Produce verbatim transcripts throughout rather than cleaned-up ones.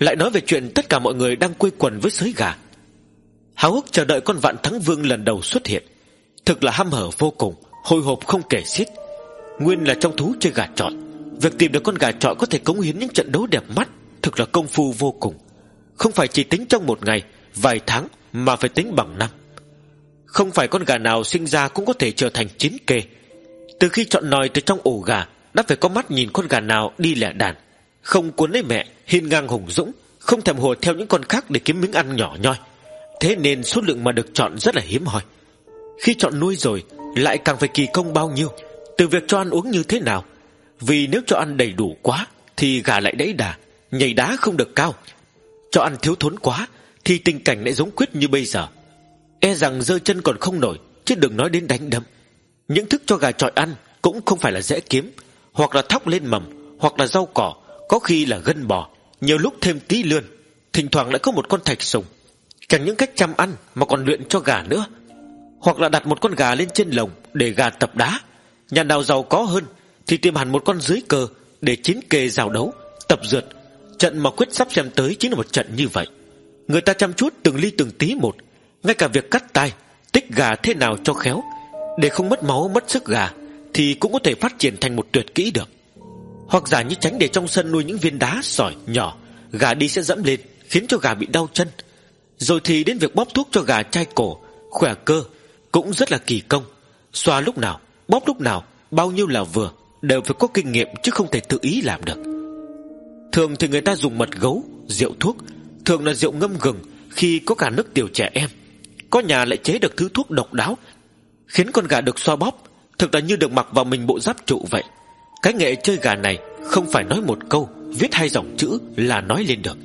lại nói về chuyện tất cả mọi người đang quây quần với sới gà, háo hức chờ đợi con Vạn Thắng Vương lần đầu xuất hiện. Thực là hăm hở vô cùng, hồi hộp không kể xiết. Nguyên là trong thú chơi gà chọi, việc tìm được con gà chọi có thể cống hiến những trận đấu đẹp mắt thực là công phu vô cùng. Không phải chỉ tính trong một ngày, vài tháng, mà phải tính bằng năm. Không phải con gà nào sinh ra cũng có thể trở thành chiến kê. Từ khi chọn nòi từ trong ổ gà, đã phải có mắt nhìn con gà nào đi lẻ đàn, không cuốn lấy mẹ, hiên ngang hùng dũng, không thèm hùa theo những con khác để kiếm miếng ăn nhỏ nhoi. Thế nên số lượng mà được chọn rất là hiếm hoi. Khi chọn nuôi rồi, lại càng phải kỳ công bao nhiêu, từ việc cho ăn uống như thế nào. Vì nếu cho ăn đầy đủ quá thì gà lại đẫy đà, nhảy đá không được cao. Cho ăn thiếu thốn quá thì tình cảnh lại giống Quyết như bây giờ, e rằng giơ chân còn không nổi, chứ đừng nói đến đánh đấm. Những thức cho gà chọi ăn cũng không phải là dễ kiếm, hoặc là thóc lên mầm, hoặc là rau cỏ, có khi là gân bò, nhiều lúc thêm tí lươn, thỉnh thoảng lại có một con thạch sùng. Chẳng những cách chăm ăn mà còn luyện cho gà nữa. Hoặc là đặt một con gà lên trên lồng để gà tập đá. Nhà nào giàu có hơn thì tìm hẳn một con dưới cờ để chiến kê giao đấu, tập rượt. Trận mà Quyết sắp xem tới chính là một trận như vậy. Người ta chăm chút từng ly từng tí một, ngay cả việc cắt tai, tích gà thế nào cho khéo, để không mất máu mất sức gà, thì cũng có thể phát triển thành một tuyệt kỹ được. Hoặc giả như tránh để trong sân nuôi những viên đá sỏi nhỏ, gà đi sẽ dẫm lên, khiến cho gà bị đau chân. Rồi thì đến việc bóp thuốc cho gà chai cổ, khỏe cơ, cũng rất là kỳ công. Xoa lúc nào, bóp lúc nào, bao nhiêu là vừa, đều phải có kinh nghiệm chứ không thể tự ý làm được. Thường thì người ta dùng mật gấu, rượu thuốc, thường là rượu ngâm gừng khi có cả nước tiểu trẻ em. Có nhà lại chế được thứ thuốc độc đáo, khiến con gà được xoa bóp thực là như được mặc vào mình bộ giáp trụ vậy. Cái nghệ chơi gà này không phải nói một câu, viết hai dòng chữ là nói lên được.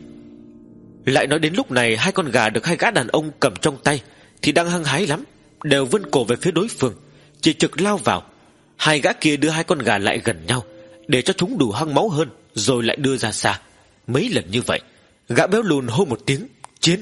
Lại nói đến lúc này, hai con gà được hai gã đàn ông cầm trong tay thì đang hăng hái lắm, đều vươn cổ về phía đối phương, chỉ trực lao vào. Hai gã kia đưa hai con gà lại gần nhau để cho chúng đủ hăng máu hơn, rồi lại đưa ra xa. Mấy lần như vậy, gã béo lùn hô một tiếng chiến.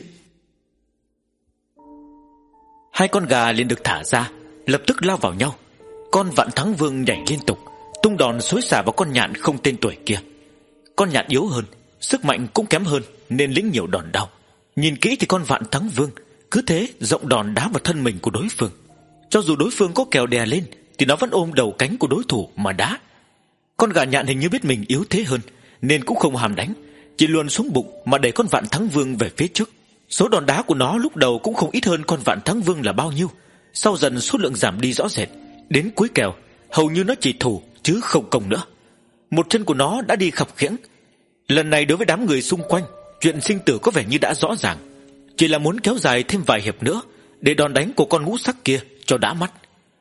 Hai con gà liền được thả ra, lập tức lao vào nhau. Con Vạn Thắng Vương nhảy liên tục, tung đòn xối xả vào con nhạn không tên tuổi kia. Con nhạn yếu hơn, sức mạnh cũng kém hơn, nên lĩnh nhiều đòn đau. Nhìn kỹ thì con Vạn Thắng Vương cứ thế rộng đòn đá vào thân mình của đối phương. Cho dù đối phương có kèo đè lên thì nó vẫn ôm đầu cánh của đối thủ mà đá. Con gà nhạn hình như biết mình yếu thế hơn, nên cũng không hàm đánh, chỉ luồn xuống bụng mà đẩy con Vạn Thắng Vương về phía trước. Số đòn đá của nó lúc đầu cũng không ít hơn con Vạn Thắng Vương là bao nhiêu, sau dần số lượng giảm đi rõ rệt. Đến cuối kèo hầu như nó chỉ thủ chứ không công nữa. Một chân của nó đã đi khập khiễng. Lần này đối với đám người xung quanh, chuyện sinh tử có vẻ như đã rõ ràng, chỉ là muốn kéo dài thêm vài hiệp nữa để đòn đánh của con ngũ sắc kia cho đã mắt.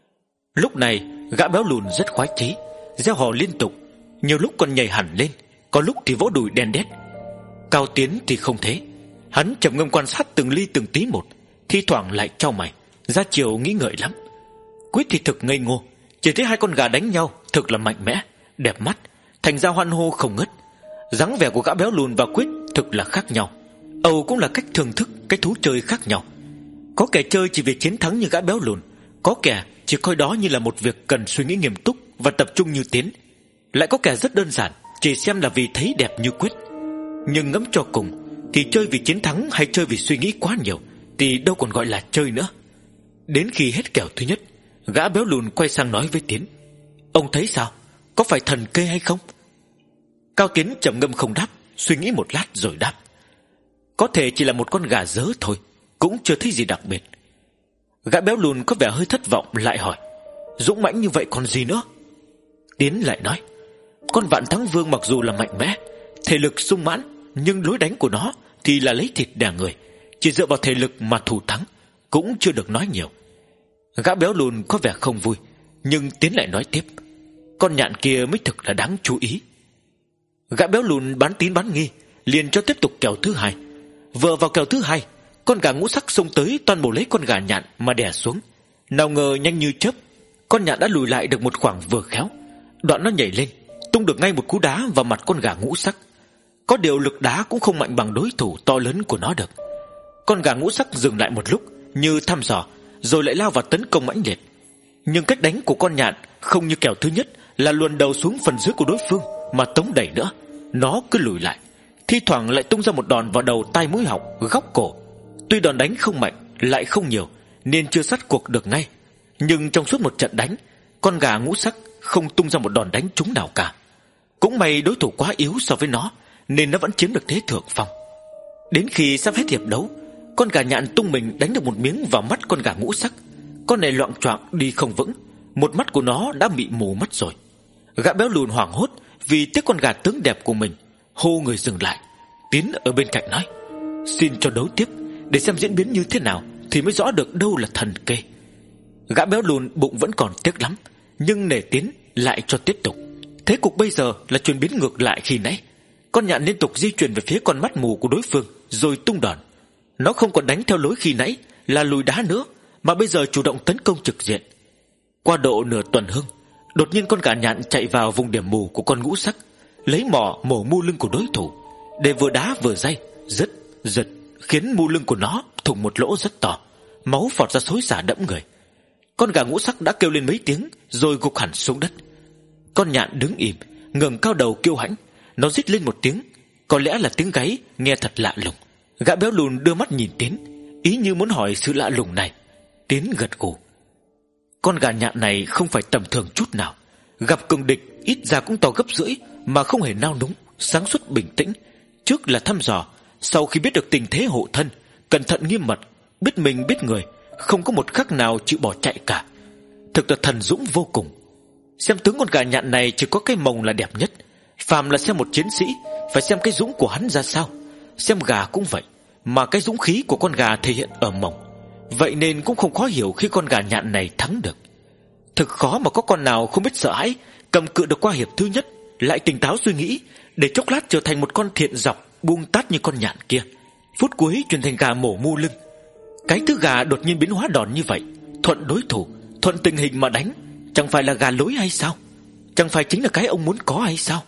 Lúc này gã béo lùn rất khoái chí, reo hò liên tục, nhiều lúc còn nhảy hẳn lên, có lúc thì vỗ đùi đen đét. Cao Tiến thì không thế, hắn trầm ngâm quan sát từng ly từng tí một, thi thoảng lại chau mày, ra chiều nghĩ ngợi lắm. Quyết thì thực ngây ngô, chỉ thấy hai con gà đánh nhau thực là mạnh mẽ, đẹp mắt, thành ra hoan hô không ngớt. Dáng vẻ của gã béo lùn và Quyết thực là khác nhau. Âu cũng là cách thưởng thức cái thú chơi khác nhau. Có kẻ chơi chỉ vì chiến thắng như gã béo lùn, có kẻ chỉ coi đó như là một việc cần suy nghĩ nghiêm túc và tập trung như Tiến. Lại có kẻ rất đơn giản, chỉ xem là vì thấy đẹp như Quyết. Nhưng ngẫm cho cùng thì chơi vì chiến thắng hay chơi vì suy nghĩ quá nhiều thì đâu còn gọi là chơi nữa. Đến khi hết kèo thứ nhất, gã béo lùn quay sang nói với Tiến: "Ông thấy sao? Có phải thần kê hay không?" Cao Tiến trầm ngâm không đáp, suy nghĩ một lát rồi đáp: "Có thể chỉ là một con gà dớ thôi, cũng chưa thấy gì đặc biệt." Gã béo lùn có vẻ hơi thất vọng, lại hỏi: "Dũng mãnh như vậy còn gì nữa?" Tiến lại nói: "Con Vạn Thắng Vương mặc dù là mạnh mẽ, thể lực sung mãn, nhưng lối đánh của nó thì là lấy thịt đè người, chỉ dựa vào thể lực mà thủ thắng, cũng chưa được nói nhiều." Gã béo lùn có vẻ không vui, nhưng Tiến lại nói tiếp: "Con nhạn kia mới thực là đáng chú ý." Gã béo lùn bán tín bán nghi, liền cho tiếp tục kèo thứ hai. Vừa vào kèo thứ hai, con gà ngũ sắc xông tới toàn bộ lấy con gà nhạn mà đè xuống. Nào ngờ nhanh như chớp, con nhạn đã lùi lại được một khoảng vừa khéo. Đoạn nó nhảy lên, tung được ngay một cú đá vào mặt con gà ngũ sắc. Có điều lực đá cũng không mạnh bằng đối thủ to lớn của nó được. Con gà ngũ sắc dừng lại một lúc như thăm dò, rồi lại lao vào tấn công mãnh liệt. Nhưng cách đánh của con nhạn không như kèo thứ nhất là luồn đầu xuống phần dưới của đối phương mà tống đẩy nữa. Nó cứ lùi lại, thi thoảng lại tung ra một đòn vào đầu, tai mũi họng, góc cổ. Tuy đòn đánh không mạnh, lại không nhiều, nên chưa sát cuộc được ngay. Nhưng trong suốt một trận đánh, con gà ngũ sắc không tung ra một đòn đánh trúng nào cả. Cũng may đối thủ quá yếu so với nó, nên nó vẫn chiếm được thế thượng phong. Đến khi sắp hết hiệp đấu, con gà nhạn tung mình đánh được một miếng vào mắt con gà ngũ sắc. Con này loạng choạng đi không vững, một mắt của nó đã bị mù mất rồi. Gã béo lùn hoảng hốt vì tiếc con gà tướng đẹp của mình, hô người dừng lại. Tiến ở bên cạnh nói: "Xin cho đấu tiếp, để xem diễn biến như thế nào thì mới rõ được đâu là thần kê." Gã béo lùn bụng vẫn còn tiếc lắm, nhưng nể Tiến lại cho tiếp tục. Thế cục bây giờ là chuyển biến ngược lại khi nãy. Con nhạn liên tục di chuyển về phía con mắt mù của đối phương, rồi tung đòn. Nó không còn đánh theo lối khi nãy là lùi đá nữa, mà bây giờ chủ động tấn công trực diện. Qua độ nửa tuần hương, đột nhiên con gà nhạn chạy vào vùng điểm mù của con ngũ sắc, lấy mỏ mổ mu lưng của đối thủ, để vừa đá vừa day, rất giật, khiến mu lưng của nó thủng một lỗ rất to, máu phọt ra xối xả đẫm người. Con gà ngũ sắc đã kêu lên mấy tiếng rồi gục hẳn xuống đất. Con nhạn đứng im, ngẩng cao đầu kiêu hãnh. Nó rít lên một tiếng, có lẽ là tiếng gáy nghe thật lạ lùng. Gã béo lùn đưa mắt nhìn Tiến, ý như muốn hỏi sự lạ lùng này. Tiến gật gù. Con gà nhạn này không phải tầm thường chút nào. Gặp cường địch ít ra cũng to gấp rưỡi, mà không hề nao núng, sáng suốt bình tĩnh. Trước là thăm dò, sau khi biết được tình thế hộ thân, cẩn thận nghiêm mật, biết mình biết người, không có một khắc nào chịu bỏ chạy cả. Thực là thần dũng vô cùng. Xem tướng con gà nhạn này chỉ có cái mồng là đẹp nhất. Phàm là xem một chiến sĩ, phải xem cái dũng của hắn ra sao. Xem gà cũng vậy, mà cái dũng khí của con gà thể hiện ở mồng. Vậy nên cũng không khó hiểu khi con gà nhạn này thắng được. Thực khó mà có con nào không biết sợ hãi, cầm cự được qua hiệp thứ nhất, lại tỉnh táo suy nghĩ, để chốc lát trở thành một con thiện dọc buông tát như con nhạn kia, phút cuối chuyển thành gà mổ mu lưng. Cái thứ gà đột nhiên biến hóa đòn như vậy, thuận đối thủ, thuận tình hình mà đánh, chẳng phải là gà lối hay sao? Chẳng phải chính là cái ông muốn có hay sao?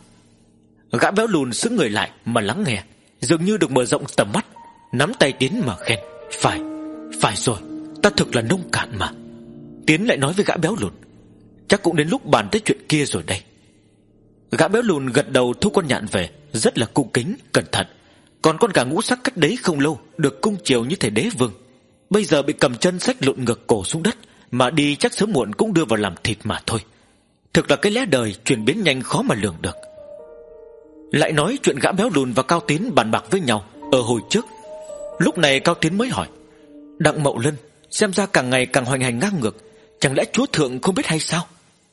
Gã béo lùn sững người lại mà lắng nghe, dường như được mở rộng tầm mắt, nắm tay Tiến mà khen: Phải, phải rồi, ta thực là nông cạn mà. Tiến lại nói với gã béo lùn: Chắc cũng đến lúc bàn tới chuyện kia rồi đây. Gã béo lùn gật đầu thu con nhạn về, rất là cung kính, cẩn thận. Còn con gà ngũ sắc cách đấy không lâu được cung chiều như thể đế vương, bây giờ bị cầm chân xách lộn ngược cổ xuống đất, mà đi chắc sớm muộn cũng đưa vào làm thịt mà thôi. Thực là cái lẽ đời chuyển biến nhanh khó mà lường được. Lại nói chuyện gã béo lùn và Cao Tiến bàn bạc với nhau ở hồi trước. Lúc này Cao Tiến mới hỏi: Đặng Mậu Lân xem ra càng ngày càng hoành hành ngang ngược, chẳng lẽ chúa thượng không biết hay sao?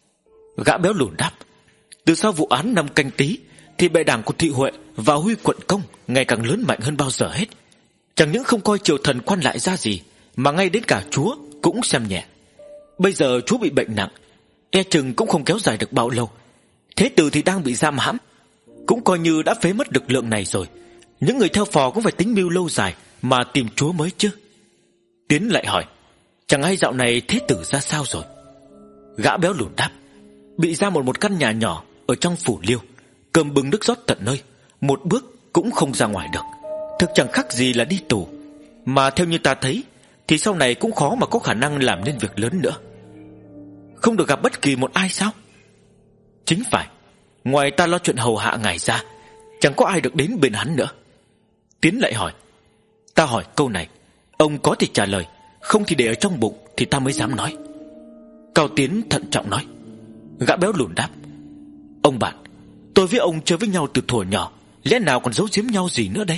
Gã béo lùn đáp: Từ sau vụ án năm Canh Tý thì bệ đảng của Thị Huệ và Huy Quận Công ngày càng lớn mạnh hơn bao giờ hết. Chẳng những không coi triều thần quan lại ra gì, mà ngay đến cả chúa cũng xem nhẹ. Bây giờ chúa bị bệnh nặng, e chừng cũng không kéo dài được bao lâu. Thế tử thì đang bị giam hãm, cũng coi như đã phế mất lực lượng này rồi. Những người theo phò cũng phải tính mưu lâu dài mà tìm chúa mới chứ. Tiến lại hỏi: Chẳng hay dạo này thế tử ra sao rồi? Gã béo lùn đáp: Bị giam một một căn nhà nhỏ ở trong phủ Liêu, cơm bưng nước rót tận nơi, một bước cũng không ra ngoài được. Thực chẳng khác gì là đi tù. Mà theo như ta thấy thì sau này cũng khó mà có khả năng làm nên việc lớn nữa. Không được gặp bất kỳ một ai sao? Chính phải, ngoài ta lo chuyện hầu hạ ngài ra, chẳng có ai được đến bên hắn nữa. Tiến lại hỏi: Ta hỏi câu này, ông có thể trả lời, không thì để ở trong bụng thì ta mới dám nói. Cao Tiến thận trọng nói. Gã béo lùn đáp: Ông bạn, tôi với ông chơi với nhau từ thuở nhỏ, lẽ nào còn giấu giếm nhau gì nữa đây?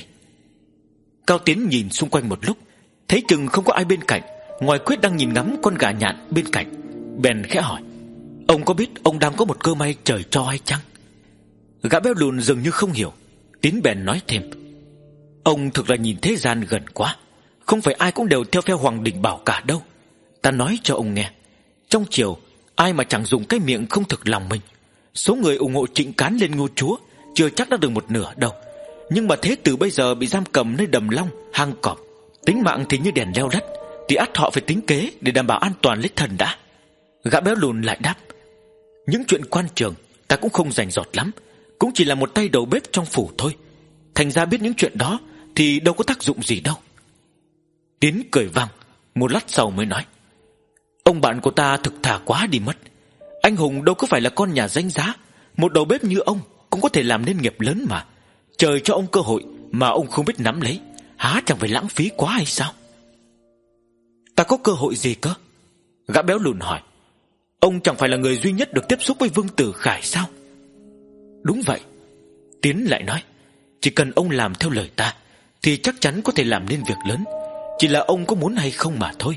Cao Tiến nhìn xung quanh một lúc, thấy chừng không có ai bên cạnh, ngoài Quyết đang nhìn ngắm con gà nhạn bên cạnh, bèn khẽ hỏi: Ông có biết ông đang có một cơ may trời cho hay chăng? Gã béo lùn dường như không hiểu. Tiến bèn nói thêm: Ông thực là nhìn thế gian gần quá, không phải ai cũng đều theo phe Hoàng Đình Bảo cả đâu. Ta nói cho ông nghe, trong triều ai mà chẳng dùng cái miệng không thực lòng mình. Số người ủng hộ Trịnh Cán lên ngôi chúa chưa chắc đã được một nửa đâu. Nhưng mà thế tử bây giờ bị giam cầm nơi đầm long, hang cọp, tính mạng thì như đèn leo đất, thì ắt họ phải tính kế để đảm bảo an toàn lấy thần đã. Gã béo lùn lại đáp: Những chuyện quan trường ta cũng không rành rọt lắm, cũng chỉ là một tay đầu bếp trong phủ thôi. Thành ra biết những chuyện đó thì đâu có tác dụng gì đâu. Tiến cười vang, một lát sau mới nói: Ông bạn của ta thực thà quá đi mất. Anh hùng đâu có phải là con nhà danh giá, một đầu bếp như ông cũng có thể làm nên nghiệp lớn mà. Trời cho ông cơ hội mà ông không biết nắm lấy, há chẳng phải lãng phí quá hay sao? Ta có cơ hội gì cơ? Gã béo lùn hỏi. Ông chẳng phải là người duy nhất được tiếp xúc với Vương Tử Khải sao? Đúng vậy. Tiến lại nói, chỉ cần ông làm theo lời ta thì chắc chắn có thể làm nên việc lớn. Chỉ là ông có muốn hay không mà thôi.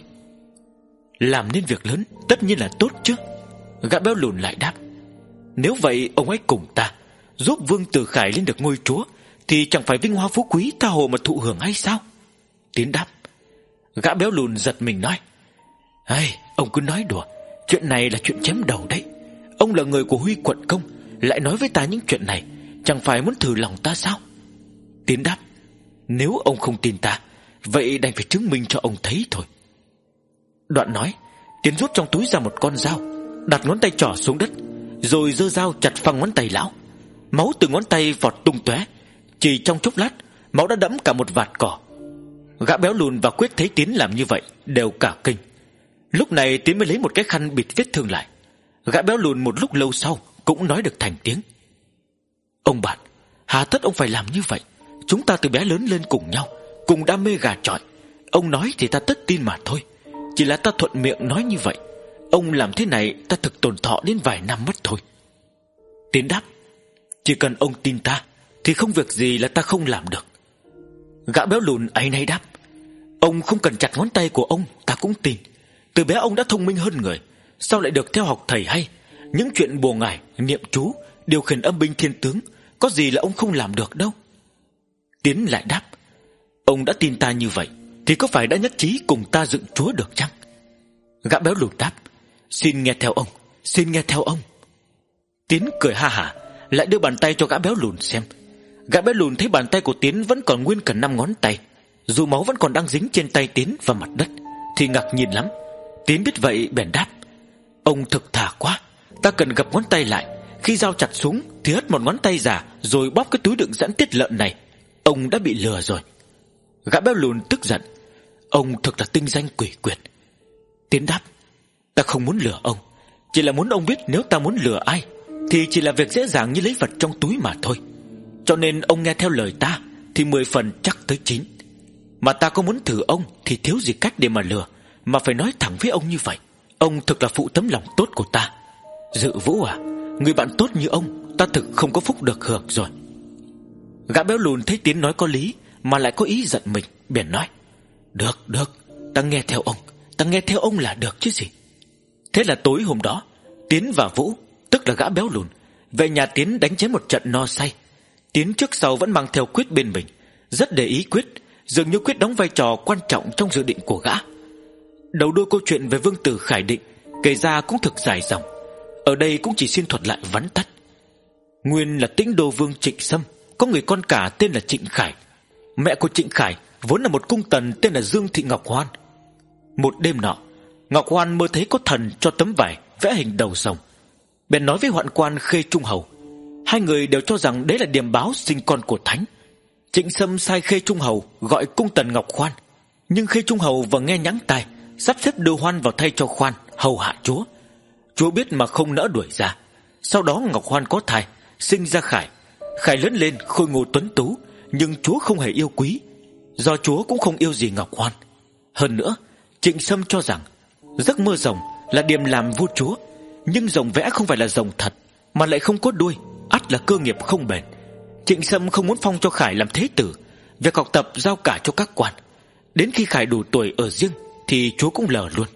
Làm nên việc lớn tất nhiên là tốt chứ. Gã béo lùn lại đáp. Nếu vậy ông hãy cùng ta giúp Vương Tử Khải lên được ngôi chúa, thì chẳng phải vinh hoa phú quý tha hồ mà thụ hưởng hay sao? Tiến đáp. Gã béo lùn giật mình nói, ai, ông cứ nói đùa, chuyện này là chuyện chém đầu đấy. Ông là người của Huy quận công, lại nói với ta những chuyện này, chẳng phải muốn thử lòng ta sao? Tiến đáp. Nếu ông không tin ta, vậy đành phải chứng minh cho ông thấy thôi. Đoạn nói, Tiến rút trong túi ra một con dao, đặt ngón tay trỏ xuống đất, rồi giơ dao chặt phăng ngón tay lão. Máu từ ngón tay vọt tung tóe. Chỉ trong chốc lát, máu đã đẫm cả một vạt cỏ. Gã béo lùn và Quyết thấy Tiến làm như vậy đều cả kinh. Lúc này Tiến mới lấy một cái khăn bịt vết thương lại. Gã béo lùn một lúc lâu sau cũng nói được thành tiếng. Ông bạn, hà tất ông phải làm như vậy? Chúng ta từ bé lớn lên cùng nhau, cùng đam mê gà chọi. Ông nói thì ta tất tin mà thôi. Chỉ là ta thuận miệng nói như vậy. Ông làm thế này ta thực tổn thọ đến vài năm mất thôi. Tiến đáp. Chỉ cần ông tin ta thì không việc gì là ta không làm được. Gã béo lùn áy náy đáp. Ông không cần chặt ngón tay của ông, ta cũng tin. Từ bé ông đã thông minh hơn người, sao lại được theo học thầy hay? Những chuyện bùa ngải, niệm chú, điều khiển âm binh thiên tướng, có gì là ông không làm được đâu. Tiến lại đáp. Ông đã tin ta như vậy thì có phải đã nhất trí cùng ta dựng chúa được chăng? Gã béo lùn đáp. Xin nghe theo ông, xin nghe theo ông. Tiến cười ha hả, lại đưa bàn tay cho gã béo lùn xem. Gã béo lùn thấy bàn tay của Tiến vẫn còn nguyên cả năm ngón tay, dù máu vẫn còn đang dính trên tay Tiến và mặt đất, thì ngạc nhiên lắm. Tiến biết vậy bèn đáp. Ông thực thà quá, ta cần gập ngón tay lại. Khi dao chặt xuống thì hất một ngón tay giả, rồi bóp cái túi đựng giãn tiết lợn này. Ông đã bị lừa rồi. Gã béo lùn tức giận. Ông thực là tinh danh quỷ quyệt. Tiến đáp. Ta không muốn lừa ông, chỉ là muốn ông biết nếu ta muốn lừa ai thì chỉ là việc dễ dàng như lấy vật trong túi mà thôi. Cho nên ông nghe theo lời ta thì mười phần chắc tới chín. Mà ta có muốn thử ông thì thiếu gì cách để mà lừa, mà phải nói thẳng với ông như vậy. Ông thực là phụ tấm lòng tốt của ta. Dự Vũ à, người bạn tốt như ông ta thực không có phúc được hưởng rồi. Gã béo lùn thấy Tiến nói có lý mà lại có ý giận mình, bèn nói. Được, được, ta nghe theo ông, ta nghe theo ông là được chứ gì. Thế là tối hôm đó, Tiến và Vũ, tức là gã béo lùn, về nhà Tiến đánh chém một trận no say. Tiến trước sau vẫn mang theo Quyết bên mình, rất để ý Quyết, dường như Quyết đóng vai trò quan trọng trong dự định của gã. Đầu đuôi câu chuyện về Vương Tử Khải Định kể ra cũng thực dài dòng, ở đây cũng chỉ xin thuật lại vắn tắt. Nguyên là Tĩnh Đô Vương Trịnh Sâm có người con cả tên là Trịnh Khải. Mẹ của Trịnh Khải vốn là một cung tần tên là Dương Thị Ngọc Hoan. Một đêm nọ, Ngọc Hoan mơ thấy có thần cho tấm vải vẽ hình đầu rồng, bèn nói với hoạn quan Khê Trung Hầu. Hai người đều cho rằng đấy là điềm báo sinh con của thánh. Trịnh Sâm sai Khê Trung Hầu gọi cung tần Ngọc Hoan, nhưng Khê Trung Hầu vừa nghe nhãng tai, sắp xếp đưa Hoan vào thay cho Khoan hầu hạ chúa. Chúa biết mà không nỡ đuổi ra. Sau đó Ngọc Hoan có thai, sinh ra Khải. Khải lớn lên khôi ngô tuấn tú, nhưng chúa không hề yêu quý, do chúa cũng không yêu gì Ngọc Hoan. Hơn nữa, Trịnh Sâm cho rằng giấc mơ rồng là điềm làm vua chúa, nhưng rồng vẽ không phải là rồng thật, mà lại không có đuôi, ắt là cơ nghiệp không bền. Trịnh Sâm không muốn phong cho Khải làm thế tử, việc học tập giao cả cho các quan. Đến khi Khải đủ tuổi ở riêng thì chúa cũng lờ luôn.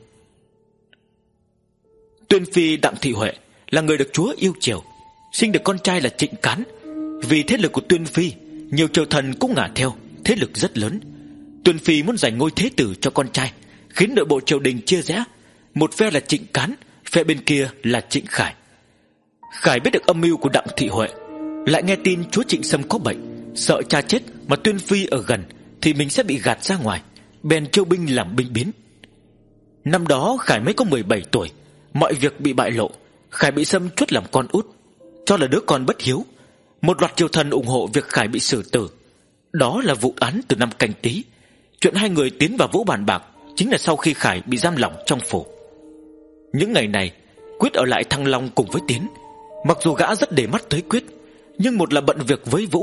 Tuyên phi Đặng Thị Huệ là người được chúa yêu chiều, sinh được con trai là Trịnh Cán. Vì thế lực của Tuyên phi, nhiều triều thần cũng ngả theo, thế lực rất lớn. Tuyên phi muốn giành ngôi thế tử cho con trai, khiến nội bộ triều đình chia rẽ. Một phe là Trịnh Cán, phe bên kia là Trịnh Khải. Khải biết được âm mưu của Đặng Thị Huệ, lại nghe tin chúa Trịnh Sâm có bệnh, sợ cha chết mà Tuyên phi ở gần thì mình sẽ bị gạt ra ngoài, bèn chiêu binh làm binh biến. Năm đó Khải mới có mười bảy tuổi, mọi việc bị bại lộ. Khải bị Sâm chuất làm con út, cho là đứa con bất hiếu. Một loạt triều thần ủng hộ việc Khải bị xử tử. Đó là vụ án từ năm Canh Tý. Chuyện hai người Tiến và Vũ bàn bạc chính là sau khi Khải bị giam lỏng trong phủ. Những ngày này Quyết ở lại Thăng Long cùng với Tiến. Mặc dù gã rất để mắt tới Quyết, nhưng một là bận việc với Vũ,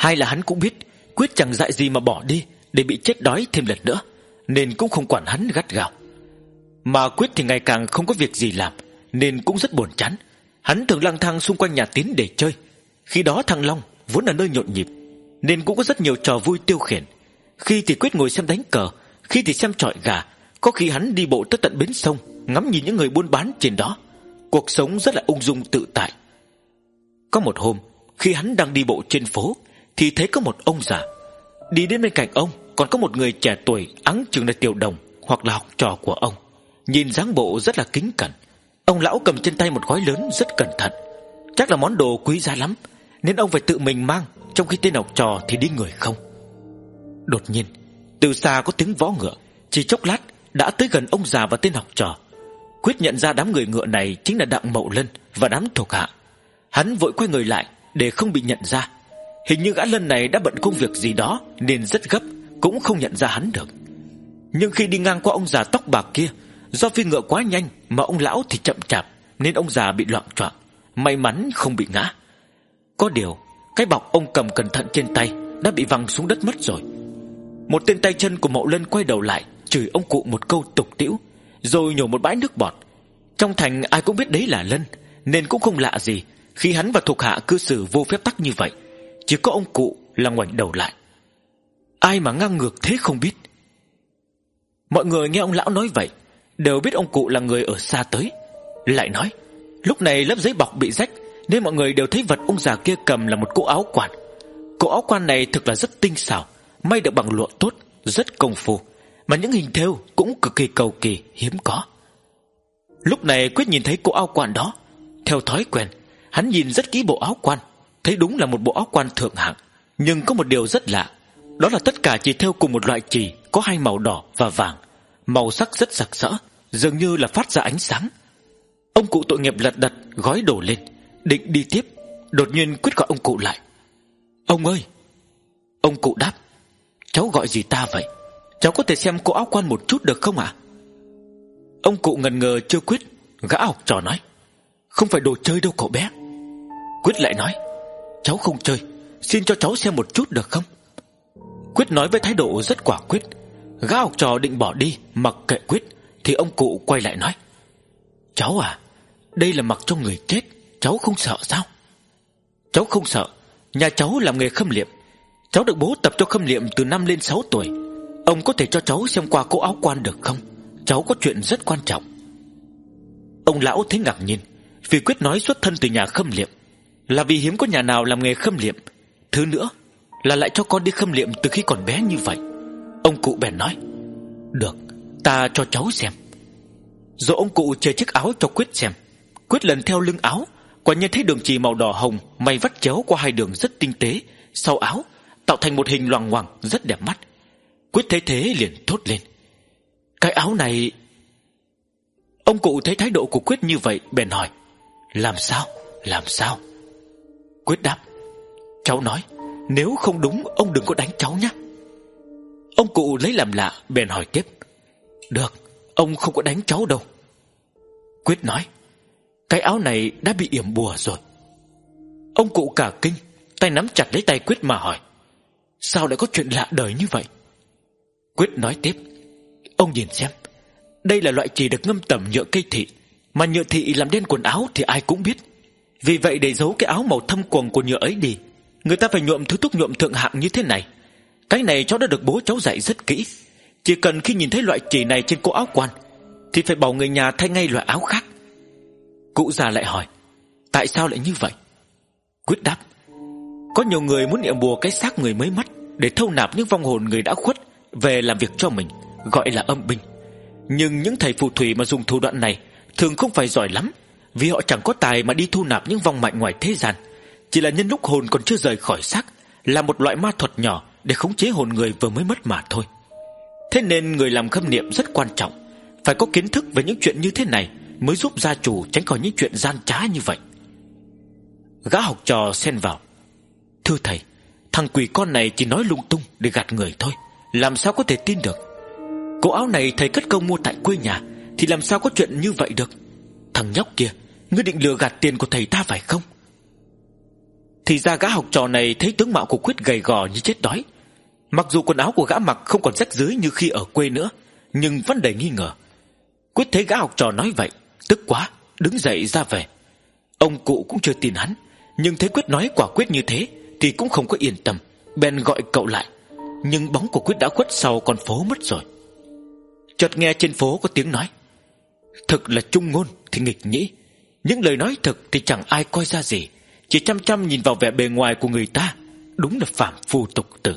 Hai là hắn cũng biết Quyết chẳng dại gì mà bỏ đi để bị chết đói thêm lần nữa, nên cũng không quản hắn gắt gao. Mà Quyết thì ngày càng không có việc gì làm, nên cũng rất buồn chán. Hắn thường lang thang xung quanh nhà Tín để chơi. Khi đó Thăng Long vốn là nơi nhộn nhịp, nên cũng có rất nhiều trò vui tiêu khiển. Khi thì Quyết ngồi xem đánh cờ, khi thì xem chọi gà, có khi hắn đi bộ tới tận bến sông, ngắm nhìn những người buôn bán trên đó. Cuộc sống rất là ung dung tự tại. Có một hôm, khi hắn đang đi bộ trên phố, thì thấy có một ông già. Đi đến bên cạnh ông còn có một người trẻ tuổi, ẵng chừng là tiểu đồng hoặc là học trò của ông. Nhìn dáng bộ rất là kính cẩn. Ông lão cầm trên tay một gói lớn rất cẩn thận. Chắc là món đồ quý giá lắm, nên ông phải tự mình mang, trong khi tên học trò thì đi người không. Đột nhiên từ xa có tiếng vó ngựa. Chỉ chốc lát đã tới gần ông già và tên học trò. Quyết nhận ra đám người ngựa này chính là Đặng Mậu Lân và đám thuộc hạ. Hắn vội quay người lại để không bị nhận ra. Hình như gã Lân này đã bận công việc gì đó nên rất gấp, cũng không nhận ra hắn được. Nhưng khi đi ngang qua ông già tóc bạc kia, do phi ngựa quá nhanh mà ông lão thì chậm chạp, nên ông già bị loạng choạng. May mắn không bị ngã. Có điều cái bọc ông cầm cẩn thận trên tay đã bị văng xuống đất mất rồi. Một tên tay chân của Mậu Lân quay đầu lại chửi ông cụ một câu tục tĩu, rồi nhổ một bãi nước bọt. Trong thành ai cũng biết đấy là Lân, nên cũng không lạ gì khi hắn và thuộc hạ cư xử vô phép tắc như vậy. Chỉ có ông cụ là ngoảnh đầu lại. Ai mà ngang ngược thế không biết. Mọi người nghe ông lão nói vậy đều biết ông cụ là người ở xa tới. Lại nói lúc này lớp giấy bọc bị rách, nên mọi người đều thấy vật ông già kia cầm là một cỗ áo quan. Cỗ áo quan này thực là rất tinh xảo, may được bằng lụa tốt, rất công phu, mà những hình thêu cũng cực kỳ cầu kỳ, hiếm có. Lúc này Quyết nhìn thấy cỗ áo quan đó, theo thói quen hắn nhìn rất kỹ bộ áo quan, thấy đúng là một bộ áo quan thượng hạng. Nhưng có một điều rất lạ, đó là tất cả chỉ thêu cùng một loại chì, có hai màu đỏ và vàng, màu sắc rất sặc sỡ, dường như là phát ra ánh sáng. Ông cụ tội nghiệp lật đật gói đồ lên, định đi tiếp. Đột nhiên Quyết gọi ông cụ lại. Ông ơi! Ông cụ đáp. Cháu gọi gì ta vậy? Cháu có thể xem cỗ áo quan một chút được không ạ? Ông cụ ngần ngừ chưa quyết. Gã học trò nói. Không phải đồ chơi đâu cậu bé. Quyết lại nói. Cháu không chơi, xin cho cháu xem một chút được không? Quyết nói với thái độ rất quả quyết. Gã học trò định bỏ đi mặc kệ Quyết, thì ông cụ quay lại nói. Cháu à, đây là mặc cho người chết, cháu không sợ sao? Cháu không sợ. Nhà cháu làm nghề khâm liệm. Cháu được bố tập cho khâm liệm từ năm lên sáu tuổi. Ông có thể cho cháu xem qua cỗ áo quan được không? Cháu có chuyện rất quan trọng. Ông lão thấy ngạc nhiên, vì Quyết nói xuất thân từ nhà khâm liệm, là vì hiếm có nhà nào làm nghề khâm liệm. Thứ nữa là lại cho con đi khâm liệm từ khi còn bé như vậy. Ông cụ bèn nói. Được, ta cho cháu xem. Rồi ông cụ chê chiếc áo cho Quyết xem. Quyết lần theo lưng áo, quả nhiên thấy đường chì màu đỏ hồng may vắt chéo qua hai đường rất tinh tế sau áo, tạo thành một hình loằng ngoằng rất đẹp mắt. Quyết thấy thế liền thốt lên. Cái áo này... Ông cụ thấy thái độ của Quyết như vậy bèn hỏi. Làm sao? Làm sao? Quyết đáp. Cháu nói, nếu không đúng ông đừng có đánh cháu nhé. Ông cụ lấy làm lạ bèn hỏi tiếp. Được, ông không có đánh cháu đâu. Quyết nói. Cái áo này đã bị yểm bùa rồi. Ông cụ cả kinh, tay nắm chặt lấy tay Quyết mà hỏi. Sao lại có chuyện lạ đời như vậy? Quyết nói tiếp. Ông nhìn xem, đây là loại chì được ngâm tẩm nhựa cây thị, mà nhựa thị làm đen quần áo thì ai cũng biết. Vì vậy để giấu cái áo màu thâm quầng của nhựa ấy đi, người ta phải nhuộm thứ thuốc nhuộm thượng hạng như thế này. Cái này cháu đã được bố cháu dạy rất kỹ. Chỉ cần khi nhìn thấy loại chì này trên cỗ áo quan thì phải bảo người nhà thay ngay loại áo khác. Cụ già lại hỏi. Tại sao lại như vậy? Quyết đáp. Có nhiều người muốn niệm bùa cái xác người mới mất, để thâu nạp những vong hồn người đã khuất về làm việc cho mình, gọi là âm binh. Nhưng những thầy phù thủy mà dùng thủ đoạn này thường không phải giỏi lắm, vì họ chẳng có tài mà đi thu nạp những vong mạnh ngoài thế gian. Chỉ là nhân lúc hồn còn chưa rời khỏi xác, là một loại ma thuật nhỏ để khống chế hồn người vừa mới mất mà thôi. Thế nên người làm khâm niệm rất quan trọng, phải có kiến thức về những chuyện như thế này mới giúp gia chủ tránh khỏi những chuyện gian trá như vậy. Gã học trò xen vào. Thưa thầy, thằng quỷ con này chỉ nói lung tung để gạt người thôi, làm sao có thể tin được? Cổ áo này thầy cất công mua tại quê nhà, thì làm sao có chuyện như vậy được? Thằng nhóc kia, ngươi định lừa gạt tiền của thầy ta phải không? Thì ra gã học trò này thấy tướng mạo của Quyết gầy gò như chết đói. Mặc dù quần áo của gã mặc không còn rách rưới như khi ở quê nữa, nhưng vẫn đầy nghi ngờ. Quyết thấy gã học trò nói vậy, tức quá, đứng dậy ra về. Ông cụ cũng chưa tin hắn, nhưng thấy Quyết nói quả quyết như thế thì cũng không có yên tâm, bèn gọi cậu lại. Nhưng bóng của Quyết đã khuất sau con phố mất rồi. Chợt nghe trên phố có tiếng nói: thực là trung ngôn thì nghịch nhĩ, những lời nói thực thì chẳng ai coi ra gì, chỉ chăm chăm nhìn vào vẻ bề ngoài của người ta, đúng là phàm phu tục tử.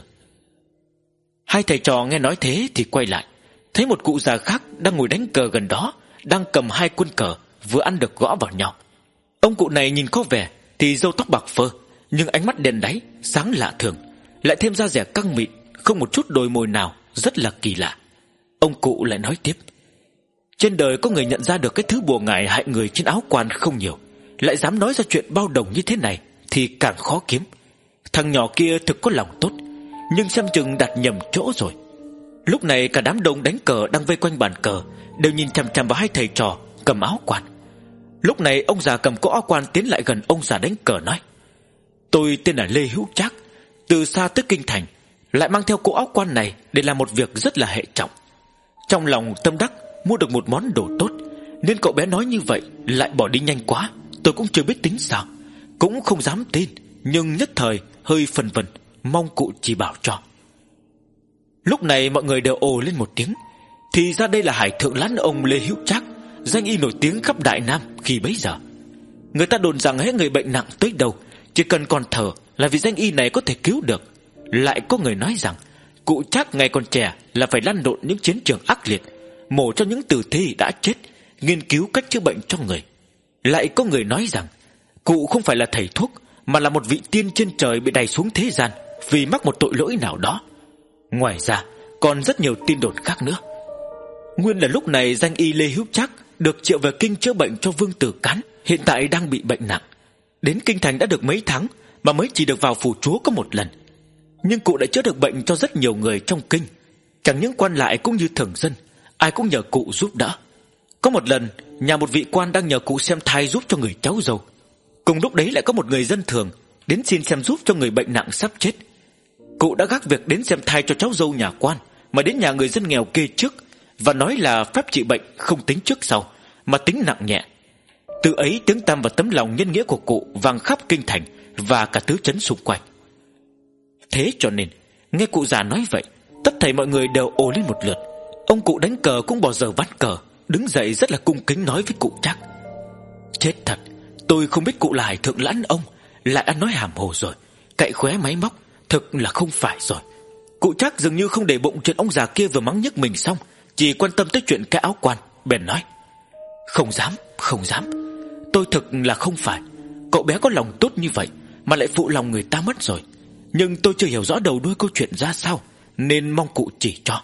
Hai thầy trò nghe nói thế thì quay lại, thấy một cụ già khác đang ngồi đánh cờ gần đó, đang cầm hai quân cờ vừa ăn được gõ vào nhau. Ông cụ này nhìn có vẻ thì râu tóc bạc phơ, nhưng ánh mắt đen đáy sáng lạ thường, lại thêm da dẻ căng mịn, không một chút đồi mồi nào, rất là kỳ lạ. Ông cụ lại nói tiếp: trên đời có người nhận ra được cái thứ bùa ngải hại người trên áo quan không nhiều, lại dám nói ra chuyện bao đồng như thế này thì càng khó kiếm. Thằng nhỏ kia thực có lòng tốt, nhưng xem chừng đặt nhầm chỗ rồi. Lúc này cả đám đông đánh cờ đang vây quanh bàn cờ đều nhìn chằm chằm vào hai thầy trò cầm áo quan. Lúc này ông già cầm cỗ áo quan tiến lại gần ông già đánh cờ nói: tôi tên là Lê Hữu Trác, từ xa tới kinh thành, lại mang theo cỗ áo quan này để làm một việc rất là hệ trọng. Trong lòng tâm đắc mua được một món đồ tốt, nên cậu bé nói như vậy lại bỏ đi nhanh quá, tôi cũng chưa biết tính sao, cũng không dám tin, nhưng nhất thời hơi phân vân, mong cụ chỉ bảo cho. Lúc này mọi người đều ồ lên một tiếng. Thì ra đây là hải thượng lãn ông Lê Hữu Trác, danh y nổi tiếng khắp Đại Nam khi bấy giờ. Người ta đồn rằng hết người bệnh nặng tới đâu, chỉ cần còn thở là vì danh y này có thể cứu được. Lại có người nói rằng cụ Trác ngày còn trẻ là phải lăn lộn những chiến trường ác liệt, mổ cho những tử thi đã chết, nghiên cứu cách chữa bệnh cho người. Lại có người nói rằng cụ không phải là thầy thuốc, mà là một vị tiên trên trời bị đày xuống thế gian vì mắc một tội lỗi nào đó. Ngoài ra còn rất nhiều tin đồn khác nữa. Nguyên là lúc này danh y Lê Hữu Trác được triệu về kinh chữa bệnh cho Vương Tử Cán, hiện tại đang bị bệnh nặng. Đến kinh thành đã được mấy tháng mà mới chỉ được vào phủ chúa có một lần. Nhưng cụ đã chữa được bệnh cho rất nhiều người trong kinh, chẳng những quan lại cũng như thường dân, ai cũng nhờ cụ giúp đỡ. Có một lần nhà một vị quan đang nhờ cụ xem thai giúp cho người cháu dâu. Cùng lúc đấy lại có một người dân thường đến xin xem giúp cho người bệnh nặng sắp chết. Cụ đã gác việc đến xem thai cho cháu dâu nhà quan, mà đến nhà người dân nghèo kia trước, và nói là phép trị bệnh không tính trước sau, mà tính nặng nhẹ. Từ ấy tiếng tăm và tấm lòng nhân nghĩa của cụ vang khắp kinh thành và cả tứ trấn xung quanh. Thế cho nên nghe cụ già nói vậy, tất thảy mọi người đều ồ lên một lượt. Ông cụ đánh cờ cũng bỏ giờ ván cờ, đứng dậy rất là cung kính nói với cụ Trác: chết thật, tôi không biết cụ là hải thượng lãn ông, lại ăn nói hàm hồ rồi, cậy khóe máy móc, thực là không phải rồi. Cụ Trác dường như không để bụng chuyện ông già kia vừa mắng nhức mình xong, chỉ quan tâm tới chuyện cái áo quan, bèn nói: không dám, không dám, tôi thực là không phải. Cậu bé có lòng tốt như vậy mà lại phụ lòng người ta mất rồi, nhưng tôi chưa hiểu rõ đầu đuôi câu chuyện ra sao, nên mong cụ chỉ cho.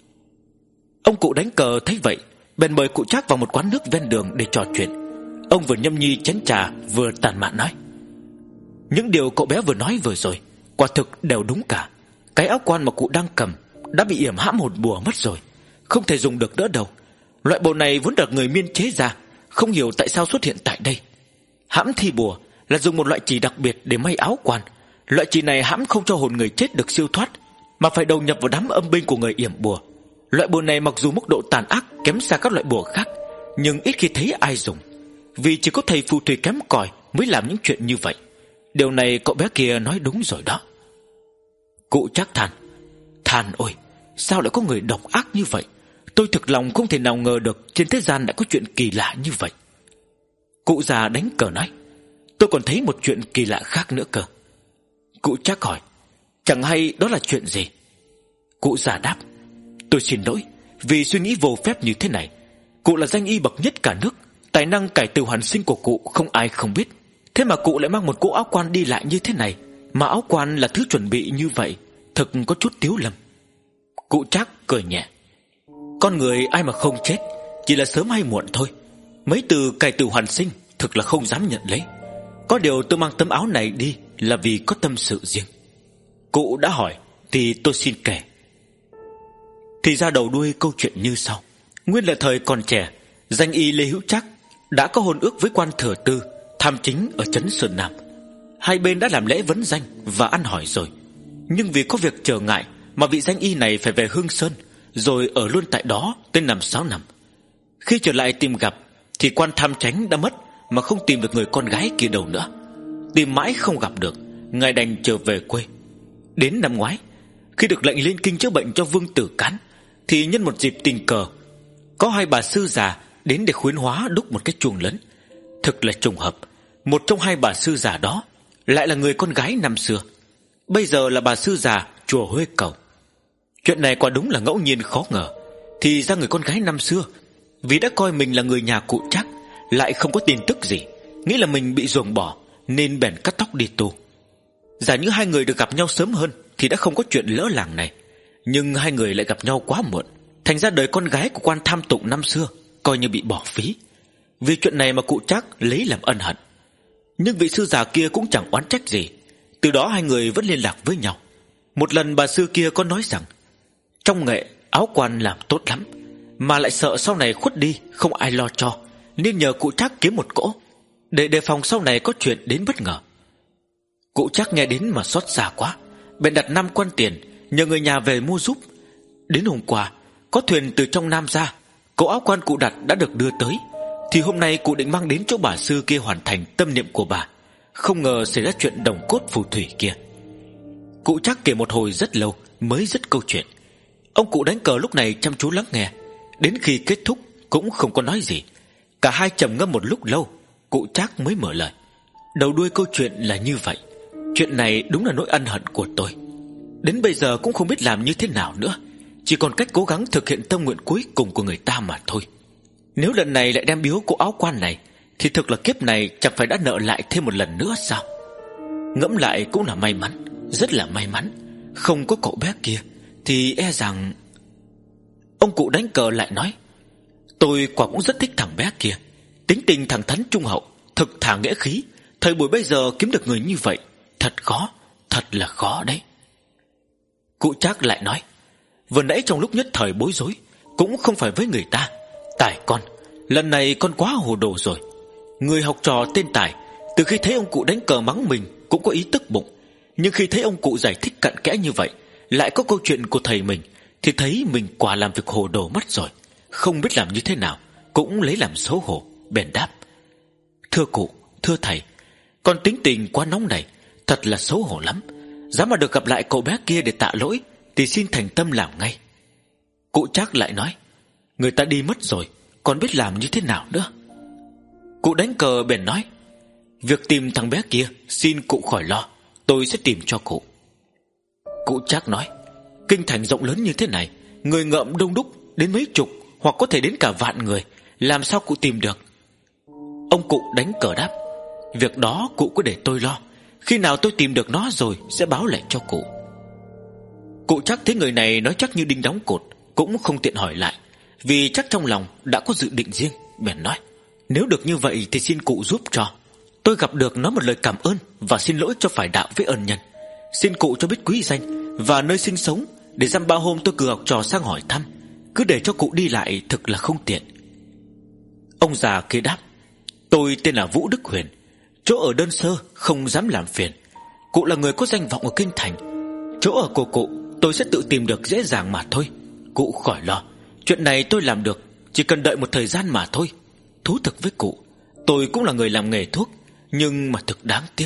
Ông cụ đánh cờ thấy vậy, bèn mời cụ Trác vào một quán nước ven đường để trò chuyện. Ông vừa nhâm nhi chén trà vừa tàn mạn nói: những điều cậu bé vừa nói vừa rồi quả thực đều đúng cả. Cái áo quan mà cụ đang cầm đã bị yểm hãm hồn bùa mất rồi, không thể dùng được nữa đâu. Loại bùa này vốn được người miên chế ra, không hiểu tại sao xuất hiện tại đây. Hãm thi bùa là dùng một loại chì đặc biệt để may áo quan. Loại chì này hãm không cho hồn người chết được siêu thoát, mà phải đầu nhập vào đám âm binh của người yểm bùa. Loại bùa này mặc dù mức độ tàn ác kém xa các loại bùa khác, nhưng ít khi thấy ai dùng, vì chỉ có thầy phù thủy kém cỏi mới làm những chuyện như vậy. Điều này cậu bé kia nói đúng rồi đó. Cụ Trác than: than ôi, sao lại có người độc ác như vậy? Tôi thực lòng không thể nào ngờ được trên thế gian lại có chuyện kỳ lạ như vậy. Cụ già đánh cờ nói: tôi còn thấy một chuyện kỳ lạ khác nữa cơ. Cụ Trác hỏi: chẳng hay đó là chuyện gì? Cụ già đáp: tôi xin lỗi vì suy nghĩ vô phép như thế này. Cụ là danh y bậc nhất cả nước, tài năng cải từ hoàn sinh của cụ không ai không biết. Thế mà cụ lại mang một cỗ áo quan đi lại như thế này, mà áo quan là thứ chuẩn bị như vậy, thực có chút tiếu lâm. Cụ Trác cười nhẹ: con người ai mà không chết, chỉ là sớm hay muộn thôi. Mấy từ cải từ hoàn sinh thực là không dám nhận lấy. Có điều tôi mang tấm áo này đi là vì có tâm sự riêng. Cụ đã hỏi thì tôi xin kể. Thì ra đầu đuôi câu chuyện như sau. Nguyên là thời còn trẻ, danh y Lê Hữu Trác đã có hôn ước với quan thừa tư tham chính ở trấn Sơn Nam. Hai bên đã làm lễ vấn danh và ăn hỏi rồi, nhưng vì có việc trở ngại mà vị danh y này phải về Hương Sơn, rồi ở luôn tại đó tới năm sáu năm. Khi trở lại tìm gặp thì quan tham chánh đã mất, mà không tìm được người con gái kia đâu nữa. Tìm mãi không gặp được, ngài đành trở về quê. Đến năm ngoái, khi được lệnh lên kinh chữa bệnh cho Vương Tử Cán, thì nhân một dịp tình cờ, có hai bà sư già đến để khuyến hóa đúc một cái chuông lớn. Thực là trùng hợp, một trong hai bà sư già đó lại là người con gái năm xưa, bây giờ là bà sư già chùa Huê Cầu. Chuyện này quả đúng là ngẫu nhiên khó ngờ. Thì ra người con gái năm xưa, vì đã coi mình là người nhà cụ Trác, lại không có tin tức gì, nghĩ là mình bị ruồng bỏ, nên bèn cắt tóc đi tu. Giả như hai người được gặp nhau sớm hơn thì đã không có chuyện lỡ làng này. Nhưng hai người lại gặp nhau quá muộn, thành ra đời con gái của quan tham tụng năm xưa coi như bị bỏ phí. Vì chuyện này mà cụ Trác lấy làm ân hận. Nhưng vị sư già kia cũng chẳng oán trách gì. Từ đó hai người vẫn liên lạc với nhau. Một lần bà sư kia có nói rằng trong nghệ áo quan làm tốt lắm, mà lại sợ sau này khuất đi không ai lo cho, nên nhờ cụ Trác kiếm một cỗ, để đề phòng sau này có chuyện đến bất ngờ. Cụ Trác nghe đến mà xót xa quá, bèn đặt năm quan tiền nhờ người nhà về mua giúp. Đến hôm qua, có thuyền từ trong Nam ra, cỗ áo quan cụ đặt đã được đưa tới. Thì hôm nay cụ định mang đến chỗ bà sư kia hoàn thành tâm niệm của bà. Không ngờ xảy ra chuyện đồng cốt phù thủy kia. Cụ Trác kể một hồi rất lâu mới dứt câu chuyện. Ông cụ đánh cờ lúc này chăm chú lắng nghe. Đến khi kết thúc cũng không có nói gì. Cả hai trầm ngâm một lúc lâu, cụ Trác mới mở lời. Đầu đuôi câu chuyện là như vậy. Chuyện này đúng là nỗi ân hận của tôi. Đến bây giờ cũng không biết làm như thế nào nữa, chỉ còn cách cố gắng thực hiện tâm nguyện cuối cùng của người ta mà thôi. Nếu lần này lại đem biếu cô áo quan này, thì thực là kiếp này chẳng phải đã nợ lại thêm một lần nữa sao? Ngẫm lại cũng là may mắn, rất là may mắn. Không có cậu bé kia thì e rằng... Ông cụ đánh cờ lại nói, tôi quả cũng rất thích thằng bé kia. Tính tình thẳng thắn trung hậu, thực thà nghĩa khí. Thời buổi bây giờ kiếm được người như vậy thật khó, thật là khó đấy. Cụ Trác lại nói, vừa nãy trong lúc nhất thời bối rối, cũng không phải với người ta. Tài con, lần này con quá hồ đồ rồi. Người học trò tên Tài, từ khi thấy ông cụ đánh cờ mắng mình cũng có ý tức bụng. Nhưng khi thấy ông cụ giải thích cặn kẽ như vậy, lại có câu chuyện của thầy mình, thì thấy mình quả làm việc hồ đồ mất rồi. Không biết làm như thế nào, cũng lấy làm xấu hổ, bèn đáp, thưa cụ, thưa thầy, con tính tình quá nóng này, thật là xấu hổ lắm. Dám mà được gặp lại cậu bé kia để tạ lỗi, thì xin thành tâm làm ngay. Cụ Trác lại nói, người ta đi mất rồi, còn biết làm như thế nào nữa. Cụ đánh cờ bèn nói, việc tìm thằng bé kia xin cụ khỏi lo, tôi sẽ tìm cho cụ. Cụ Trác nói, kinh thành rộng lớn như thế này, người ngợm đông đúc đến mấy chục, hoặc có thể đến cả vạn người, làm sao cụ tìm được? Ông cụ đánh cờ đáp, việc đó cụ cứ để tôi lo, khi nào tôi tìm được nó rồi sẽ báo lại cho cụ. Cụ Trác thấy người này nói chắc như đinh đóng cột, cũng không tiện hỏi lại, vì chắc trong lòng đã có dự định riêng, bèn nói, nếu được như vậy thì xin cụ giúp cho. Tôi gặp được nó một lời cảm ơn và xin lỗi cho phải đạo với ân nhân. Xin cụ cho biết quý danh và nơi sinh sống, để dăm ba hôm tôi cử học trò sang hỏi thăm. Cứ để cho cụ đi lại thực là không tiện. Ông già kia đáp, tôi tên là Vũ Đức Huyền, chỗ ở đơn sơ, không dám làm phiền. Cụ là người có danh vọng ở kinh thành, chỗ ở của cụ tôi sẽ tự tìm được dễ dàng mà thôi. Cụ khỏi lo, chuyện này tôi làm được, chỉ cần đợi một thời gian mà thôi. Thú thực với cụ, tôi cũng là người làm nghề thuốc, nhưng mà thực đáng tiếc.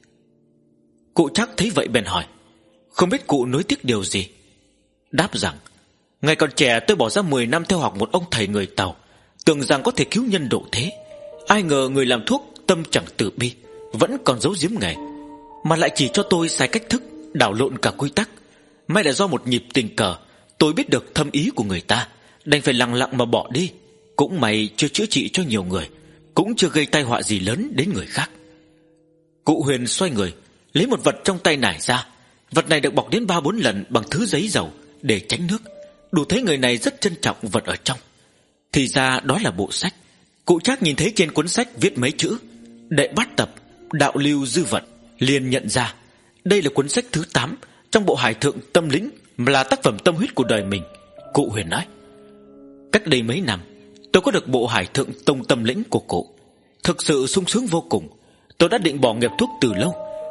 Cụ Trác thấy vậy bèn hỏi, không biết cụ nối tiếc điều gì? Đáp rằng, ngày còn trẻ tôi bỏ ra mười năm theo học một ông thầy người Tàu, tưởng rằng có thể cứu nhân độ thế. Ai ngờ người làm thuốc tâm chẳng từ bi, vẫn còn giấu giếm nghề, mà lại chỉ cho tôi sai cách thức, đảo lộn cả quy tắc. May là do một nhịp tình cờ, tôi biết được thâm ý của người ta, đành phải lặng lặng mà bỏ đi. Cũng may chưa chữa trị cho nhiều người, cũng chưa gây tai họa gì lớn đến người khác. Cụ Huyền xoay người, lấy một vật trong tay nải ra. Vật này được bọc đến ba bốn lần bằng thứ giấy dầu để tránh nước, đủ thấy người này rất trân trọng vật ở trong. Thì ra đó là bộ sách. Cụ Trác nhìn thấy trên cuốn sách viết mấy chữ Đệ Bát Tập, Đạo Lưu Dư Vận, liền nhận ra đây là cuốn sách thứ tám trong bộ Hải Thượng Tâm Lĩnh, mà là tác phẩm tâm huyết của đời mình. Cụ Huyền nói, cách đây mấy năm tôi có được bộ Hải Thượng Tông Tâm Lĩnh của cụ, thực sự sung sướng vô cùng. Tôi đã định bỏ nghiệp thuốc từ lâu,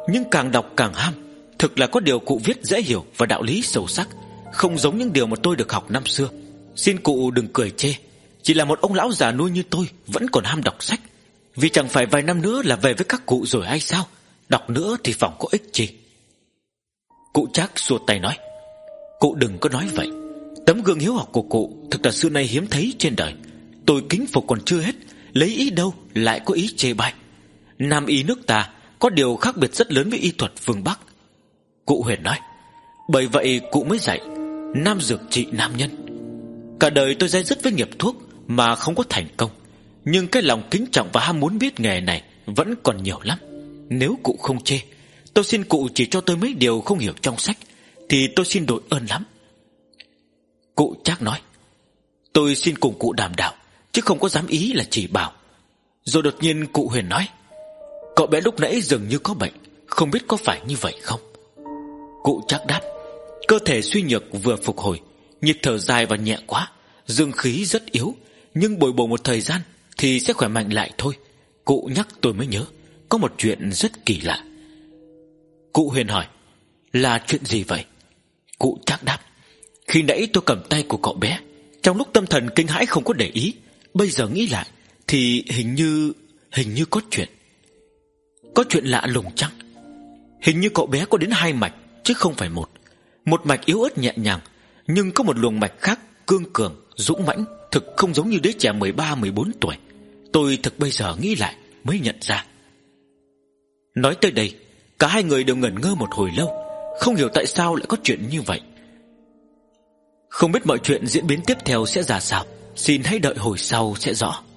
nhưng càng đọc càng ham. Thực là có điều cụ viết dễ hiểu và đạo lý sâu sắc, không giống những điều mà tôi được học năm xưa. Xin cụ đừng cười chê, chỉ là một ông lão già nuôi như tôi vẫn còn ham đọc sách. Vì chẳng phải vài năm nữa là về với các cụ rồi hay sao? Đọc nữa thì phòng có ích chi. Cụ Trác xua tay nói: Cụ đừng có nói vậy. Tấm gương hiếu học của cụ thực là xưa nay hiếm thấy trên đời. Tôi kính phục còn chưa hết, lấy ý đâu lại có ý chê bai. Nam y nước ta có điều khác biệt rất lớn với y thuật phương Bắc. Cụ Huyền nói: Bởi vậy cụ mới dạy nam dược trị nam nhân. Cả đời tôi day dứt với nghiệp thuốc mà không có thành công, nhưng cái lòng kính trọng và ham muốn biết nghề này vẫn còn nhiều lắm. Nếu cụ không chê, tôi xin cụ chỉ cho tôi mấy điều không hiểu trong sách, thì tôi xin đội ơn lắm. Cụ Trác nói: Tôi xin cùng cụ đàm đạo, chứ không có dám ý là chỉ bảo. Rồi đột nhiên cụ Huyền nói: Cậu bé lúc nãy dường như có bệnh, không biết có phải như vậy không? Cụ Trác đáp: Cơ thể suy nhược vừa phục hồi, nhịp thở dài và nhẹ quá, dương khí rất yếu, nhưng bồi bổ một thời gian thì sẽ khỏe mạnh lại thôi. Cụ nhắc tôi mới nhớ có một chuyện rất kỳ lạ. Cụ Huyền hỏi: Là chuyện gì vậy? Cụ Trác đáp: Khi nãy tôi cầm tay của cậu bé, trong lúc tâm thần kinh hãi không có để ý, bây giờ nghĩ lại thì hình như Hình như có chuyện. Có chuyện lạ lùng chăng? Hình như cậu bé có đến hai mạch chứ không phải một. Một mạch yếu ớt nhẹ nhàng, nhưng có một luồng mạch khác cương cường, dũng mãnh, thực không giống như đứa trẻ mười ba mười bốn tuổi. Tôi thực bây giờ nghĩ lại mới nhận ra. Nói tới đây, cả hai người đều ngẩn ngơ một hồi lâu, không hiểu tại sao lại có chuyện như vậy. Không biết mọi chuyện diễn biến tiếp theo sẽ ra sao, xin hãy đợi hồi sau sẽ rõ.